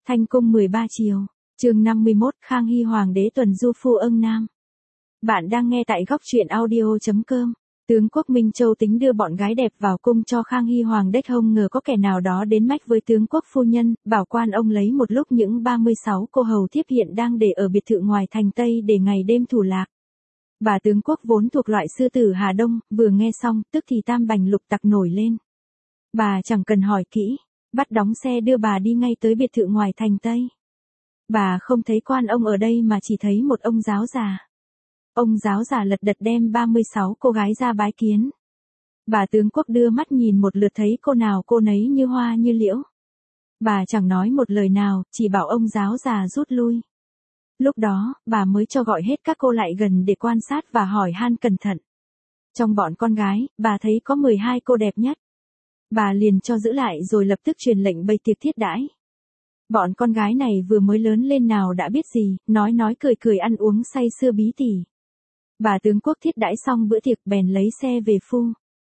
Thanh cung 13 chiều, chương 51, Khang Hy Hoàng đế tuần du Phu Âng Nam. Bạn đang nghe tại góc truyện audio.com. Tướng quốc Minh Châu tính đưa bọn gái đẹp vào cung cho Khang Hy Hoàng đếch hông ngờ có kẻ nào đó đến mách với tướng quốc phu nhân, bảo quan ông lấy một lúc những 36 cô hầu thiếp hiện đang để ở biệt thự ngoài thành Tây để ngày đêm thủ lạc. Bà tướng quốc vốn thuộc loại sư tử Hà Đông, vừa nghe xong, tức thì tam bành lục tặc nổi lên. Bà chẳng cần hỏi kỹ, bắt đóng xe đưa bà đi ngay tới biệt thự ngoài thành Tây. Bà không thấy quan ông ở đây mà chỉ thấy một ông giáo già. Ông giáo già lật đật đem 36 cô gái ra bái kiến. Bà tướng quốc đưa mắt nhìn một lượt thấy cô nào cô nấy như hoa như liễu. Bà chẳng nói một lời nào, chỉ bảo ông giáo già rút lui. Lúc đó, bà mới cho gọi hết các cô lại gần để quan sát và hỏi han cẩn thận. Trong bọn con gái, bà thấy có 12 cô đẹp nhất. Bà liền cho giữ lại rồi lập tức truyền lệnh bày tiệc thiết đãi. Bọn con gái này vừa mới lớn lên nào đã biết gì, nói cười cười ăn uống say sưa bí tỉ. Bà tướng quốc thiết đãi xong bữa tiệc bèn lấy xe về phu.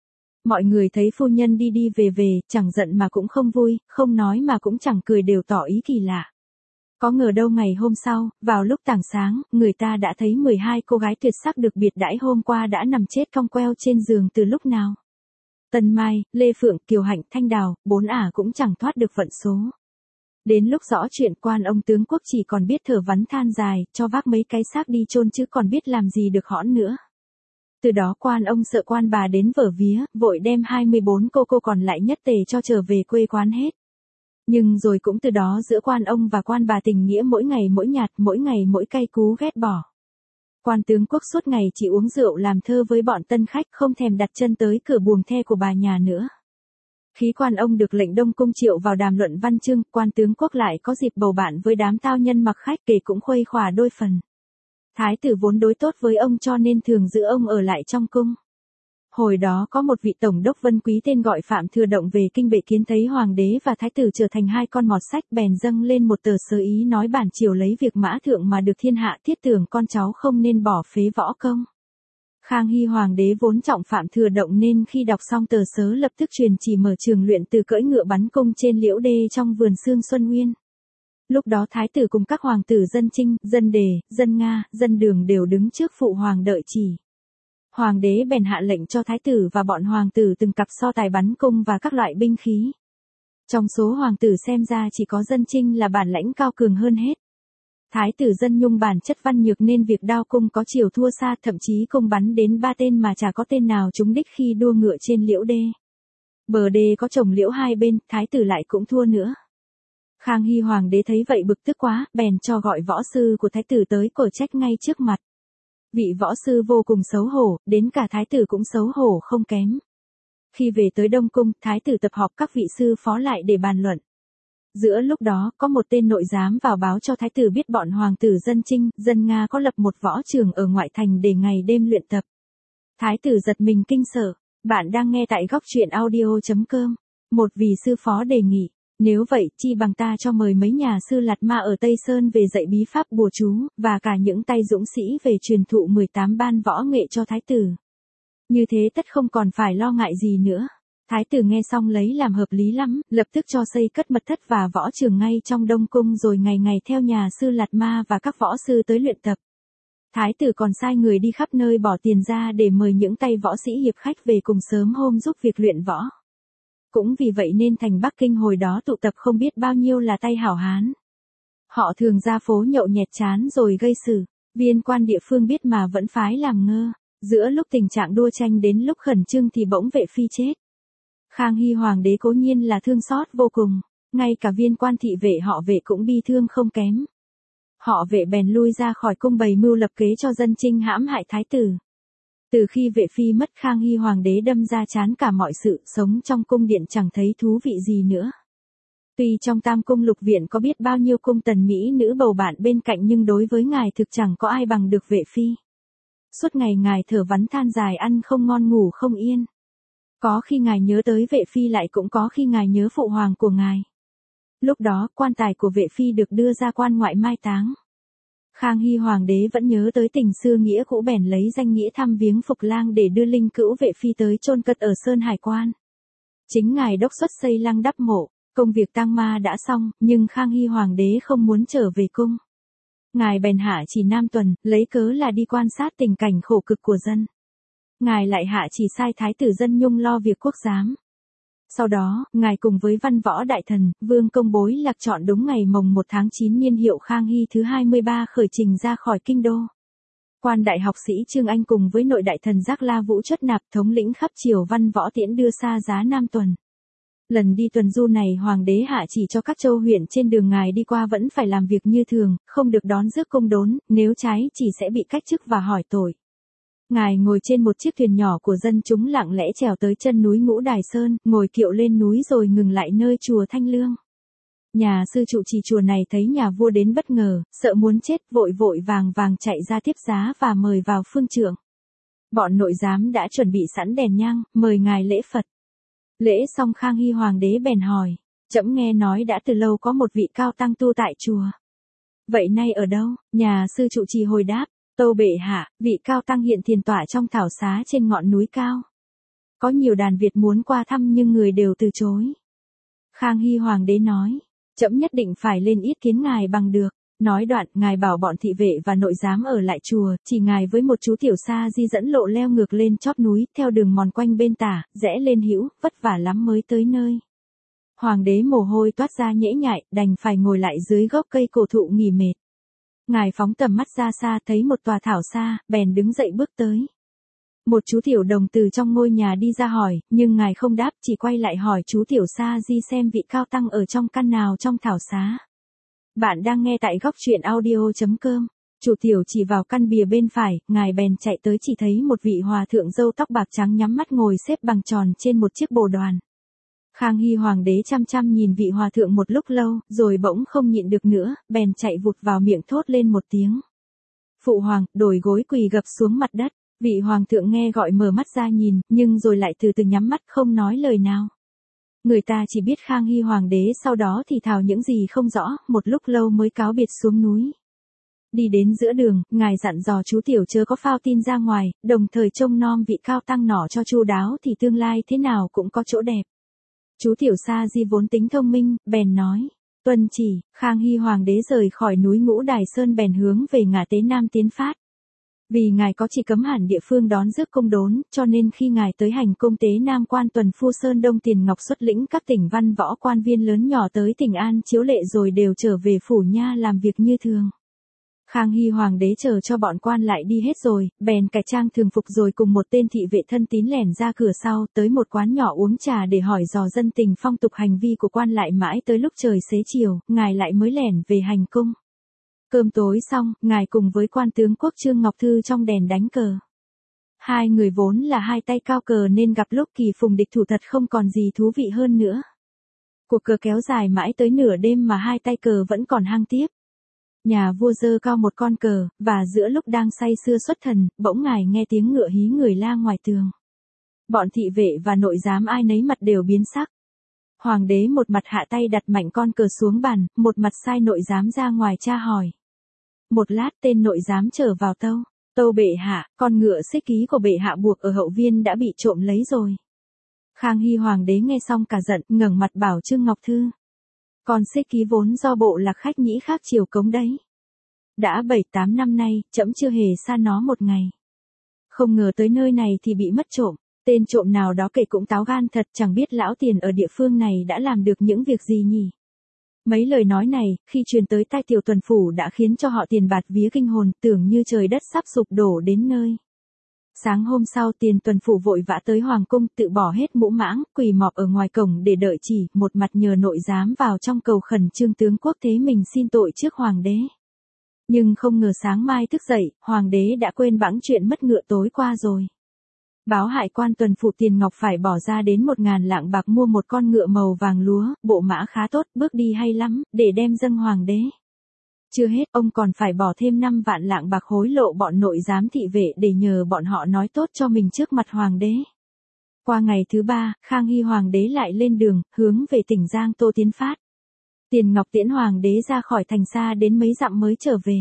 Mọi người thấy phu nhân đi đi về, chẳng giận mà cũng không vui, không nói mà cũng chẳng cười đều tỏ ý kỳ lạ. Có ngờ đâu ngày hôm sau, vào lúc tảng sáng, người ta đã thấy 12 cô gái tuyệt sắc được biệt đãi hôm qua đã nằm chết cong queo trên giường từ lúc nào. Tân Mai, Lê Phượng, Kiều Hạnh, Thanh Đào, 4 ả cũng chẳng thoát được phận số. Đến lúc rõ chuyện quan ông tướng quốc chỉ còn biết thở vắn than dài, cho vác mấy cái xác đi chôn chứ còn biết làm gì được hõn nữa. Từ đó quan ông sợ quan bà đến vở vía, vội đem 24 cô còn lại nhất tề cho trở về quê quán hết. Nhưng rồi cũng từ đó giữa quan ông và quan bà tình nghĩa mỗi ngày mỗi nhạt, mỗi ngày mỗi cay cú ghét bỏ. Quan tướng quốc suốt ngày chỉ uống rượu làm thơ với bọn tân khách, không thèm đặt chân tới cửa buồng the của bà nhà nữa. Khi quan ông được lệnh Đông Cung triệu vào đàm luận văn chương, quan tướng quốc lại có dịp bầu bạn với đám tao nhân mặc khách kể cũng khuây khỏa đôi phần. Thái tử vốn đối tốt với ông cho nên thường giữ ông ở lại trong cung. Hồi đó có một vị tổng đốc Vân Quý tên gọi Phạm Thừa Động về kinh bệ kiến thấy hoàng đế và thái tử trở thành hai con mọt sách bèn dâng lên một tờ sớ ý nói bản triều lấy việc mã thượng mà được thiên hạ thiết tưởng con cháu không nên bỏ phế võ công. Khang Hy Hoàng đế vốn trọng Phạm Thừa Động nên khi đọc xong tờ sớ lập tức truyền chỉ mở trường luyện từ cưỡi ngựa bắn cung trên liễu đê trong vườn Sương Xuân Nguyên. Lúc đó thái tử cùng các hoàng tử dân Trinh, dân Đề, dân Nga, dân Đường đều đứng trước phụ hoàng đợi chỉ. Hoàng đế bèn hạ lệnh cho thái tử và bọn hoàng tử từng cặp so tài bắn cung và các loại binh khí. Trong số hoàng tử xem ra chỉ có dân Trinh là bản lãnh cao cường hơn hết. Thái tử dân Nhung bản chất văn nhược nên việc đao cung có chiều thua xa, thậm chí cung bắn đến 3 tên mà chả có tên nào trúng đích khi đua ngựa trên liễu đê. Bờ đê có trồng liễu hai bên, thái tử lại cũng thua nữa. Khang Hy Hoàng đế thấy vậy bực tức quá, bèn cho gọi võ sư của thái tử tới cở trách ngay trước mặt. Vị võ sư vô cùng xấu hổ, đến cả thái tử cũng xấu hổ không kém. Khi về tới Đông Cung, thái tử tập họp các vị sư phó lại để bàn luận. Giữa lúc đó, có một tên nội giám vào báo cho thái tử biết bọn hoàng tử dân Trinh, dân Nga có lập một võ trường ở ngoại thành để ngày đêm luyện tập. Thái tử giật mình kinh sợ. Bạn đang nghe tại góc truyện audio.com. Một vị sư phó đề nghị, nếu vậy chi bằng ta cho mời mấy nhà sư Lạt Ma ở Tây Sơn về dạy bí pháp bùa chú, và cả những tay dũng sĩ về truyền thụ 18 ban võ nghệ cho thái tử. Như thế tất không còn phải lo ngại gì nữa. Thái tử nghe xong lấy làm hợp lý lắm, lập tức cho xây cất mật thất và võ trường ngay trong Đông Cung rồi ngày ngày theo nhà sư Lạt Ma và các võ sư tới luyện tập. Thái tử còn sai người đi khắp nơi bỏ tiền ra để mời những tay võ sĩ hiệp khách về cùng sớm hôm giúp việc luyện võ. Cũng vì vậy nên thành Bắc Kinh hồi đó tụ tập không biết bao nhiêu là tay hảo hán. Họ thường ra phố nhậu nhẹt chán rồi gây sự, viên quan địa phương biết mà vẫn phái làm ngơ. Giữa lúc tình trạng đua tranh đến lúc khẩn trương thì bỗng vệ phi chết. Khang Hy Hoàng đế cố nhiên là thương xót vô cùng, ngay cả viên quan thị vệ họ Vệ cũng bi thương không kém. Họ Vệ bèn lui ra khỏi cung bày mưu lập kế cho dân Trinh hãm hại thái tử. Từ khi vệ phi mất, Khang Hy Hoàng đế đâm ra chán cả mọi sự, sống trong cung điện chẳng thấy thú vị gì nữa. Tuy trong Tam Cung Lục Viện có biết bao nhiêu cung tần mỹ nữ bầu bạn bên cạnh nhưng đối với ngài thực chẳng có ai bằng được vệ phi. Suốt ngày ngài thở vắn than dài, ăn không ngon ngủ không yên. Có khi ngài nhớ tới vệ phi, lại cũng có khi ngài nhớ phụ hoàng của ngài. Lúc đó, quan tài của vệ phi được đưa ra quan ngoại mai táng. Khang Hy Hoàng đế vẫn nhớ tới tình xưa nghĩa cũ bèn lấy danh nghĩa thăm viếng Phục Lang để đưa linh cữu vệ phi tới chôn cất ở Sơn Hải Quan. Chính ngài đốc xuất xây lăng đắp mộ, Công việc tang ma đã xong, nhưng Khang Hy Hoàng đế không muốn trở về cung. Ngài bèn hạ chỉ Nam Tuần, lấy cớ là đi quan sát tình cảnh khổ cực của dân. Ngài lại hạ chỉ sai Thái tử Dân Nhung lo việc quốc giám. Sau đó, ngài cùng với văn võ đại thần, vương công bối lạc chọn đúng ngày mồng 1 tháng 9 niên hiệu Khang Hy thứ 23 khởi trình ra khỏi kinh đô. Quan đại học sĩ Trương Anh cùng với nội đại thần Giác La Vũ Chất Nạp thống lĩnh khắp triều văn võ tiễn đưa xa giá Nam Tuần. Lần đi tuần du này hoàng đế hạ chỉ cho các châu huyện trên đường ngài đi qua vẫn phải làm việc như thường, không được đón rước cung đốn, nếu trái chỉ sẽ bị cách chức và hỏi tội. Ngài ngồi trên một chiếc thuyền nhỏ của dân chúng lặng lẽ trèo tới chân núi Ngũ Đài Sơn, ngồi kiệu lên núi rồi ngừng lại nơi chùa Thanh Lương. Nhà sư trụ trì chùa này thấy nhà vua đến bất ngờ, sợ muốn chết, vội vội vàng vàng chạy ra tiếp giá và mời vào phương trượng. Bọn nội giám đã chuẩn bị sẵn đèn nhang, mời ngài lễ Phật. Lễ xong Khang Hy Hoàng đế bèn hỏi, trẫm nghe nói đã từ lâu có một vị cao tăng tu tại chùa. Vậy nay ở đâu? Nhà sư trụ trì hồi đáp, tâu bệ hạ, vị cao tăng hiện thiền tọa trong thảo xá trên ngọn núi cao. Có nhiều đàn Việt muốn qua thăm nhưng người đều từ chối. Khang Hy Hoàng đế nói, trẫm nhất định phải lên yết kiến ngài bằng được. Nói đoạn, ngài bảo bọn thị vệ và nội giám ở lại chùa, chỉ ngài với một chú tiểu sa di dẫn lộ leo ngược lên chóp núi, theo đường mòn quanh bên tả, rẽ lên hữu, vất vả lắm mới tới nơi. Hoàng đế mồ hôi toát ra nhễ nhại, đành phải ngồi lại dưới gốc cây cổ thụ nghỉ mệt. Ngài phóng tầm mắt ra xa thấy một tòa thảo xa, bèn đứng dậy bước tới. Một chú tiểu đồng từ trong ngôi nhà đi ra hỏi, nhưng ngài không đáp, chỉ quay lại hỏi chú tiểu sa di xem vị cao tăng ở trong căn nào trong thảo xá. Bạn đang nghe tại góc truyện audio.com. Chủ tiểu chỉ vào căn bìa bên phải, ngài bèn chạy tới chỉ thấy một vị hòa thượng râu tóc bạc trắng nhắm mắt ngồi xếp bằng tròn trên một chiếc bồ đoàn. Khang Hy Hoàng đế chăm chăm nhìn vị hòa thượng một lúc lâu, rồi bỗng không nhịn được nữa, bèn chạy vụt vào miệng thốt lên một tiếng. Phụ hoàng, đổi gối quỳ gập xuống mặt đất. Vị hoàng thượng nghe gọi mở mắt ra nhìn, nhưng rồi lại từ từ nhắm mắt không nói lời nào. Người ta chỉ biết Khang Hy Hoàng đế sau đó thì thào những gì không rõ, một lúc lâu mới cáo biệt xuống núi. Đi đến giữa đường, ngài dặn dò chú tiểu chớ có phao tin ra ngoài, đồng thời trông nom vị cao tăng nọ cho chu đáo thì tương lai thế nào cũng có chỗ đẹp. Chú tiểu sa di vốn tính thông minh, bèn nói, tuân chỉ. Khang Hy Hoàng đế rời khỏi núi Ngũ Đài Sơn bèn hướng về ngả Tế Nam tiến phát. Vì ngài có chỉ cấm hẳn địa phương đón rước cung đốn, cho nên khi ngài tới hành cung Tế Nam quan tuần phu Sơn Đông Tiền Ngọc xuất lĩnh các tỉnh văn võ quan viên lớn nhỏ tới tỉnh An chiếu lệ rồi đều trở về phủ nha làm việc như thường. Khang Hy Hoàng đế chờ cho bọn quan lại đi hết rồi, bèn cải trang thường phục rồi cùng một tên thị vệ thân tín lẻn ra cửa sau tới một quán nhỏ uống trà để hỏi dò dân tình phong tục hành vi của quan lại mãi tới lúc trời xế chiều, ngài lại mới lẻn về hành cung. Cơm tối xong, ngài cùng với quan tướng quốc Trương Ngọc Thư trong đèn đánh cờ. Hai người vốn là hai tay cao cờ nên gặp lúc kỳ phùng địch thủ thật không còn gì thú vị hơn nữa. Cuộc cờ kéo dài mãi tới nửa đêm mà hai tay cờ vẫn còn hăng tiếp. Nhà vua giơ cao một con cờ, và giữa lúc đang say sưa xuất thần, bỗng ngài nghe tiếng ngựa hí người la ngoài tường. Bọn thị vệ và nội giám ai nấy mặt đều biến sắc. Hoàng đế một mặt hạ tay đặt mạnh con cờ xuống bàn, một mặt sai nội giám ra ngoài tra hỏi. Một lát tên nội giám trở vào tâu. Tâu bệ hạ, con ngựa xích ký của bệ hạ buộc ở hậu viên đã bị trộm lấy rồi. Khang Hy Hoàng đế nghe xong cả giận, ngẩng mặt bảo Trương Ngọc Thư. Con xích ký vốn do bộ lạc khách nhĩ khác triều cống đấy. Đã 7-8 năm nay, trẫm chưa hề xa nó một ngày. Không ngờ tới nơi này thì bị mất trộm. Tên trộm nào đó kể cũng táo gan thật, chẳng biết lão tiền ở địa phương này đã làm được những việc gì nhỉ. Mấy lời nói này, khi truyền tới tai tiểu tuần phủ đã khiến cho họ Tiền bạt vía kinh hồn, tưởng như trời đất sắp sụp đổ đến nơi. Sáng hôm sau Tiền tuần phủ vội vã tới hoàng cung, tự bỏ hết mũ mãng, quỳ mọp ở ngoài cổng để đợi chỉ, một mặt nhờ nội giám vào trong cầu khẩn Trương tướng quốc thế mình xin tội trước hoàng đế. Nhưng không ngờ sáng mai thức dậy, hoàng đế đã quên bẵng chuyện mất ngựa tối qua rồi. Báo hại quan tuần phủ Tiền Ngọc phải bỏ ra đến 1.000 lạng bạc mua một con ngựa màu vàng lúa, bộ mã khá tốt, bước đi hay lắm, để đem dâng hoàng đế. Chưa hết, ông còn phải bỏ thêm 5 vạn lạng bạc hối lộ bọn nội giám thị vệ để nhờ bọn họ nói tốt cho mình trước mặt hoàng đế. Qua ngày thứ 3, Khang Hy Hoàng đế lại lên đường, hướng về tỉnh Giang Tô tiến phát. Tiền Ngọc tiễn hoàng đế ra khỏi thành xa đến mấy dặm mới trở về.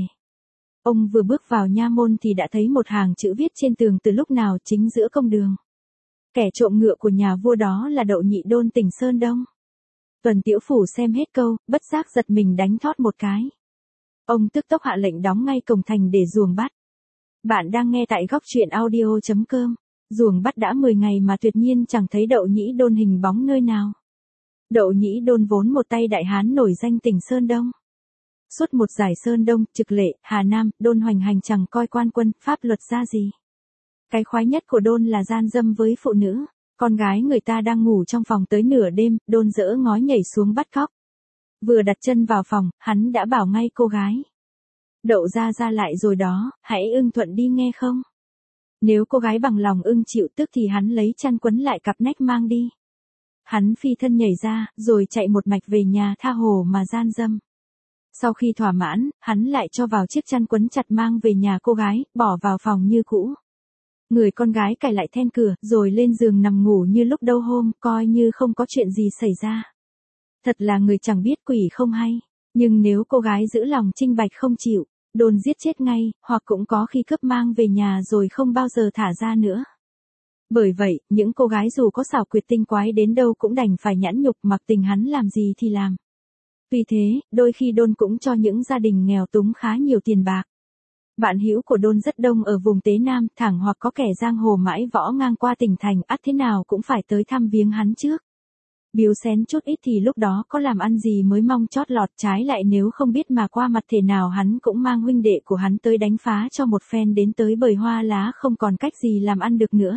Ông vừa bước vào nha môn thì đã thấy một hàng chữ viết trên tường từ lúc nào chính giữa công đường. Kẻ trộm ngựa của nhà vua đó là Đậu Nhị Đôn tỉnh Sơn Đông. Tuần Tiểu Phủ xem hết câu, bất giác giật mình đánh thót một cái. Ông tức tốc hạ lệnh đóng ngay cổng thành để ruồng bắt. Bạn đang nghe tại góc truyện audio.com. Ruồng bắt đã 10 ngày mà tuyệt nhiên chẳng thấy Đậu Nhĩ Đôn hình bóng nơi nào. Đậu Nhĩ Đôn vốn một tay đại hán nổi danh tỉnh Sơn Đông. Suốt một giải Sơn Đông, Trực Lệ, Hà Nam, Đôn hoành hành chẳng coi quan quân, pháp luật ra gì. Cái khoái nhất của Đôn là gian dâm với phụ nữ. Con gái người ta đang ngủ trong phòng tới nửa đêm, Đôn dỡ ngói nhảy xuống bắt cóc. Vừa đặt chân vào phòng, hắn đã bảo ngay cô gái. Đậu ra lại rồi đó, hãy ưng thuận đi nghe không? Nếu cô gái bằng lòng ưng chịu tức thì hắn lấy chăn quấn lại cặp nách mang đi. Hắn phi thân nhảy ra, rồi chạy một mạch về nhà tha hồ mà gian dâm. Sau khi thỏa mãn, hắn lại cho vào chiếc chăn quấn chặt mang về nhà cô gái, bỏ vào phòng như cũ. Người con gái cài lại then cửa, rồi lên giường nằm ngủ như lúc đâu hôm, coi như không có chuyện gì xảy ra. Thật là người chẳng biết quỷ không hay. Nhưng nếu cô gái giữ lòng trinh bạch không chịu, Đôn giết chết ngay, hoặc cũng có khi cướp mang về nhà rồi không bao giờ thả ra nữa. Bởi vậy, những cô gái dù có xảo quyệt tinh quái đến đâu cũng đành phải nhẫn nhục mặc tình hắn làm gì thì làm. Vì thế, đôi khi Đôn cũng cho những gia đình nghèo túng khá nhiều tiền bạc. Bạn hữu của Đôn rất đông ở vùng Tế Nam, thẳng hoặc có kẻ giang hồ mãi võ ngang qua tỉnh thành, ắt thế nào cũng phải tới thăm viếng hắn trước. Biếu xén chút ít thì lúc đó có làm ăn gì mới mong chót lọt, trái lại nếu không biết mà qua mặt thể nào hắn cũng mang huynh đệ của hắn tới đánh phá cho một phen đến tới bời hoa lá không còn cách gì làm ăn được nữa.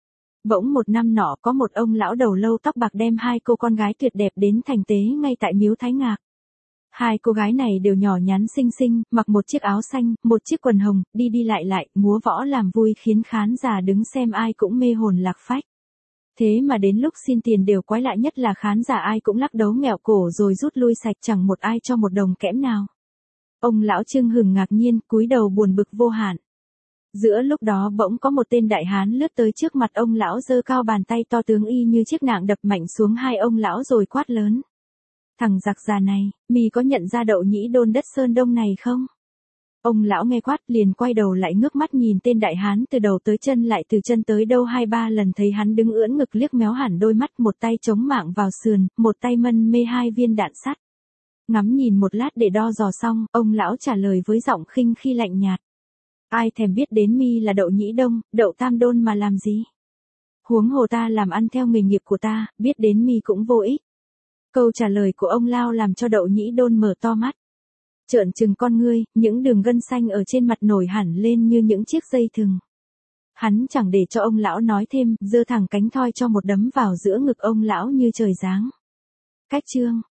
Bỗng một năm nọ có một ông lão đầu lâu tóc bạc đem hai cô con gái tuyệt đẹp đến thành tế ngay tại miếu Thái Ngạc. Hai cô gái này đều nhỏ nhắn xinh xinh, mặc một chiếc áo xanh, một chiếc quần hồng, đi lại, múa võ làm vui khiến khán giả đứng xem ai cũng mê hồn lạc phách. Thế mà đến lúc xin tiền đều quái lạ, nhất là khán giả ai cũng lắc đấu nghẹo cổ rồi rút lui sạch, chẳng một ai cho một đồng kẽm nào. Ông lão chưng hửng ngạc nhiên, cúi đầu buồn bực vô hạn. Giữa lúc đó bỗng có một tên đại hán lướt tới trước mặt ông lão, giơ cao bàn tay to tướng y như chiếc nạng đập mạnh xuống hai ông lão rồi quát lớn. Thằng giặc già này, mì có nhận ra Đậu Nhĩ Đôn đất Sơn Đông này không? Ông lão nghe quát liền quay đầu lại ngước mắt nhìn tên đại hán từ đầu tới chân, lại từ chân tới đâu 2-3 lần, thấy hắn đứng ưỡn ngực liếc méo hẳn đôi mắt, một tay chống mạng vào sườn, một tay mân mê 2 viên đạn sắt. Ngắm nhìn một lát để đo dò xong, ông lão trả lời với giọng khinh khi lạnh nhạt. Ai thèm biết đến mi là Đậu Nhĩ Đông, Đậu Tam Đôn mà làm gì? Huống hồ ta làm ăn theo nghề nghiệp của ta, biết đến mi cũng vô ích. Câu trả lời của ông lão làm cho Đậu Nhĩ Đôn mở to mắt. Trợn trừng con ngươi, những đường gân xanh ở trên mặt nổi hẳn lên như những chiếc dây thừng. Hắn chẳng để cho ông lão nói thêm, giơ thẳng cánh thoi cho một đấm vào giữa ngực ông lão như trời giáng. Cách chương